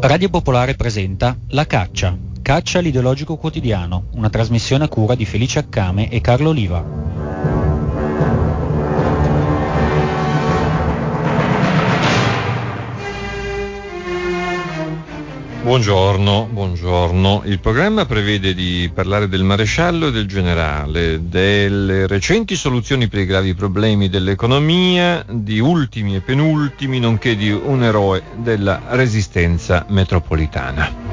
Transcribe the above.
Radio Popolare presenta La Caccia, Caccia l'ideologico quotidiano, una trasmissione a cura di Felice Accame e Carlo Oliva. Buongiorno. Il programma prevede di parlare del maresciallo e del generale, delle recenti soluzioni per i gravi problemi dell'economia, di ultimi e penultimi, nonché di un eroe della resistenza metropolitana.